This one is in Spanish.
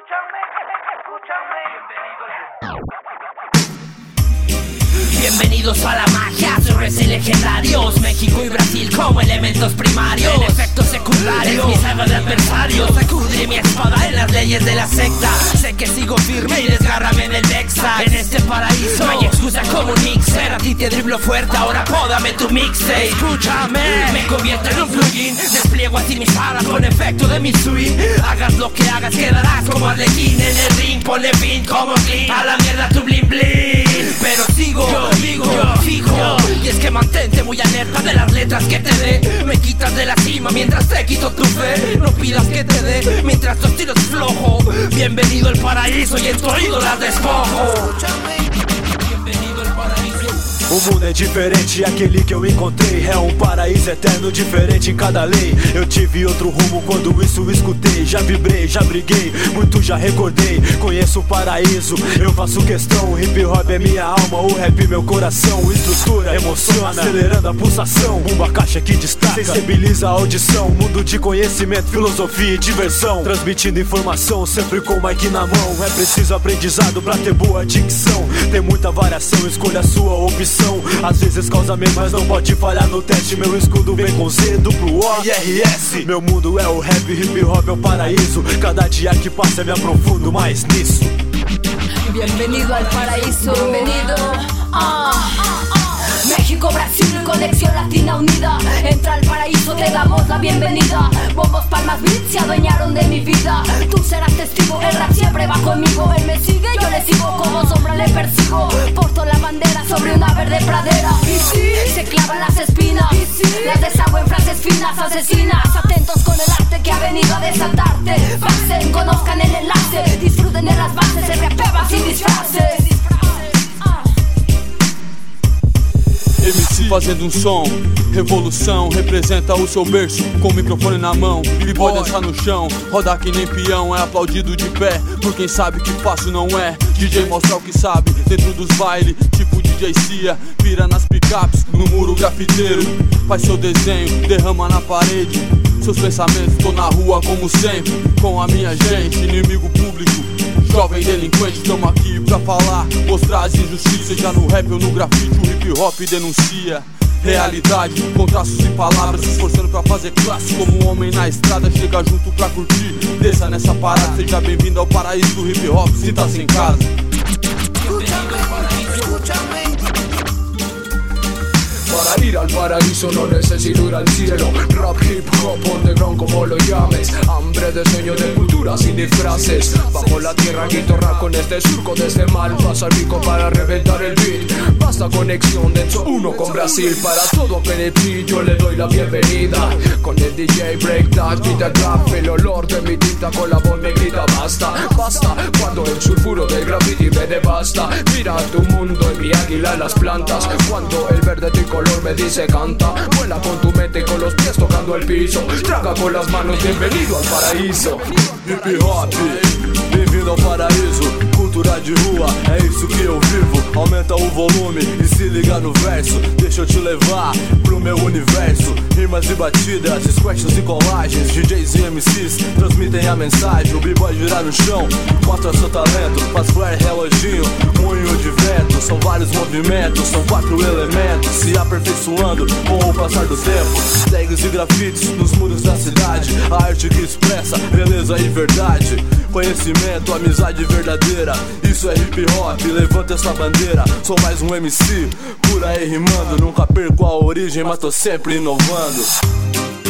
Bienvenidos a la magia, sobres legendarios. México y Brasil como elementos primarios, en efectos secundarios, mi saga de adversarios. Sacudí mi espada en las leyes de la secta. Sé que sigo firme y desgárrame del Dexa. En este paraíso no hay excusa como un mixer. A ti te driblo fuerte, ahora pódame tu mixtape. Escúchame, me convierto en un plugin. Despliego así mis alas con efecto de mi swing. Hagas lo que hagas, quedarás como Arlequín. En el ring, ponle fin como clean. A la mierda tu bling bling. Pero sigo, digo, fijo. Y es que mantente muy alerta de las letras que te dé. Me quitas de la cima mientras te quito tu fe. No pidas que te dé mientras tu estilo es flojo. Bienvenido al paraíso y en tu oído las despojo. Bienvenido al paraíso. O mundo é diferente e aquele que eu encontrei é um paraíso eterno, diferente em cada lei. Eu tive outro rumo quando isso escutei. Já vibrei, já briguei, muito já recordei. Conheço o paraíso, eu faço questão. Hip hop é minha alma, o rap meu coração. Estrutura, emociona, acelerando a pulsação. Uma caixa que destaca, sensibiliza a audição. Mundo de conhecimento, filosofia e diversão. Transmitindo informação, sempre com o mic na mão. É preciso aprendizado pra ter boa dicção. Tem muita variação, escolha a sua opção. Às vezes causa medo, mas não pode falhar no teste. Meu escudo vem com Z, duplo O e RS. Meu mundo é o rap, hip hop é o paraíso. Cada dia que passa me aprofundo mais nisso. Bienvenido al paraíso. Bienvenido. México, Brasil, conexión latina unida. Entra al paraíso, te damos la bienvenida. Bombos, palmas, beats se adueñaron de mi vida. Tú serás testigo, el rap siempre va conmigo. Él me sigue, yo le sigo, como sombra le persigo. Porto la bandera sobre una verde pradera. Y sí, se clavan las espinas, y sí, las deshago en frases finas, asesinas. Atentos con el arte que ha venido a desatarte. Pasen, conozcan el enlace, disfruten de las bases, el rapeba sin disfraces. MC fazendo som, revolução, representa o seu berço com o microfone na mão. E pode dançar no chão, rodar que nem peão. É aplaudido de pé, por quem sabe que fácil não é. DJ mostra o que sabe, dentro dos bailes, tipo DJ Cia. Pira nas picapes, no muro grafiteiro. Faz seu desenho, derrama na parede. Seus pensamentos, tô na rua como sempre. Com a minha gente, inimigo público, jovem delinquente, tamo aqui pra falar, mostrar as injustiças. Seja no rap ou no grafite, o hip hop denuncia realidade, com traços e palavras, se esforçando pra fazer classe. Como um homem na estrada, chega junto pra curtir. Desça nessa parada, seja bem-vindo ao paraíso do hip hop, se tá sem casa. Para ir al paraíso no necesito ir al cielo. Rap, hip hop, underground como lo llames. Hambre de sueño de cultura sin disfraces. Bajo la tierra quito rap con este surco desde mal. Pasa rico para reventar el beat. Basta conexión de hecho uno con Brasil. Para todo PNP yo le doy la bienvenida. Con el DJ breakdance, beat and rap. El olor de mi tinta con la voz me grita basta. Basta cuando el sulfuro del graffiti me devasta. Mira tu mundo y mi águila en las plantas. Cuando el verde tricolor me dice canta, vuela con tu mente y con los pies tocando el piso. Traga con las manos, bienvenido al paraíso. Hip hop, bem-vindo ao paraíso. Cultura de rua, é isso que eu vivo. Aumenta o volume e se liga no verso. Deixa eu te levar pro meu universo. Rimas e batidas, scratches e colagens. DJs e MCs transmitem a mensagem. O b-boy girar no chão, mostra seu talento. Faz flare, reloginho, moinho de vento. São vários movimentos, são 4 elementos se aperfeiçoando com o passar do tempo. Tags e grafites nos muros da cidade. A arte que expressa beleza e verdade. Conhecimento, amizade verdadeira. Isso é hip hop, levanta essa bandeira. Sou mais um MC, por aí rimando. Nunca perco a origem, mas tô sempre inovando.